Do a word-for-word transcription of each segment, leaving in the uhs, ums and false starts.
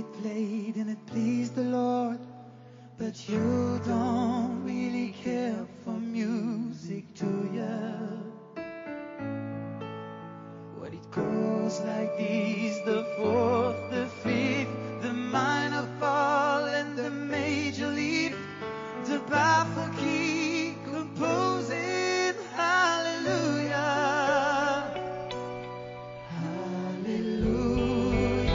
it played and it pleased the Lord, but you don't really care for music, do ya? Well, it goes like these: the fourth, the fifth, the minor fall and the major lead, the baffled key composing hallelujah, hallelujah,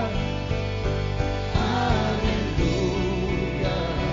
hallelujah,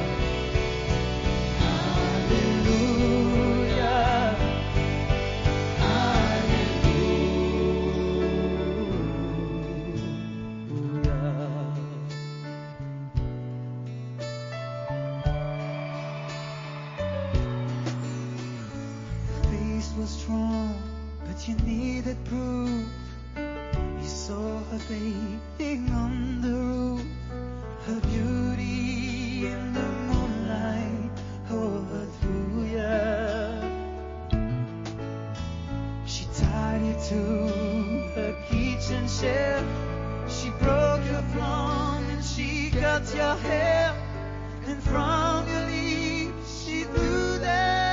was strong, but you needed proof. You saw her bathing on the roof, her beauty in the moonlight overthrew ya. She tied you to her kitchen shelf, she broke your throne and she cut your hair, and from your lips she threw that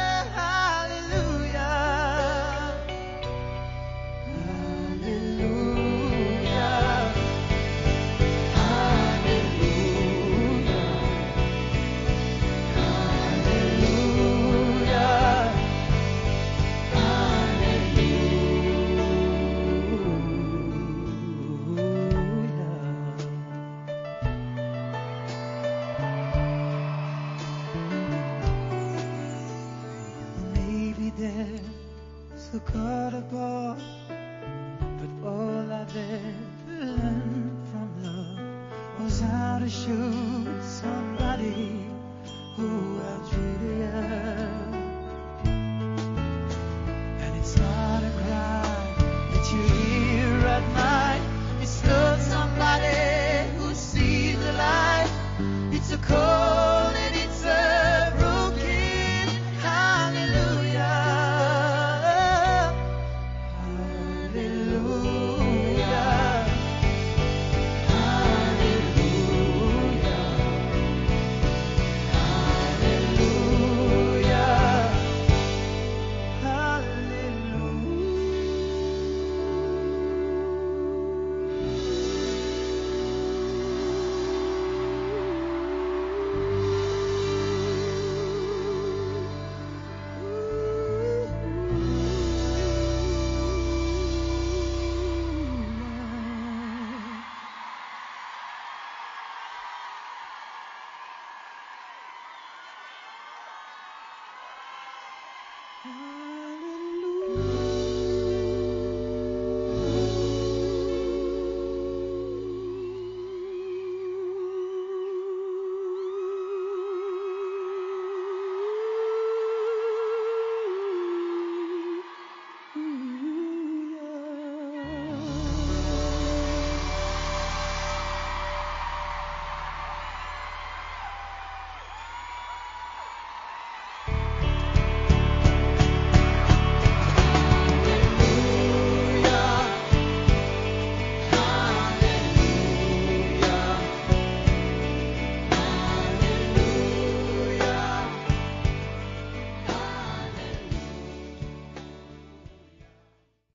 there's a God above, but all I've ever learned from love was how to shoot somebody who outdrew you. And it's not a cry that you hear at night, it's not somebody who sees the light, it's a call and it's a broken hallelujah. Oh.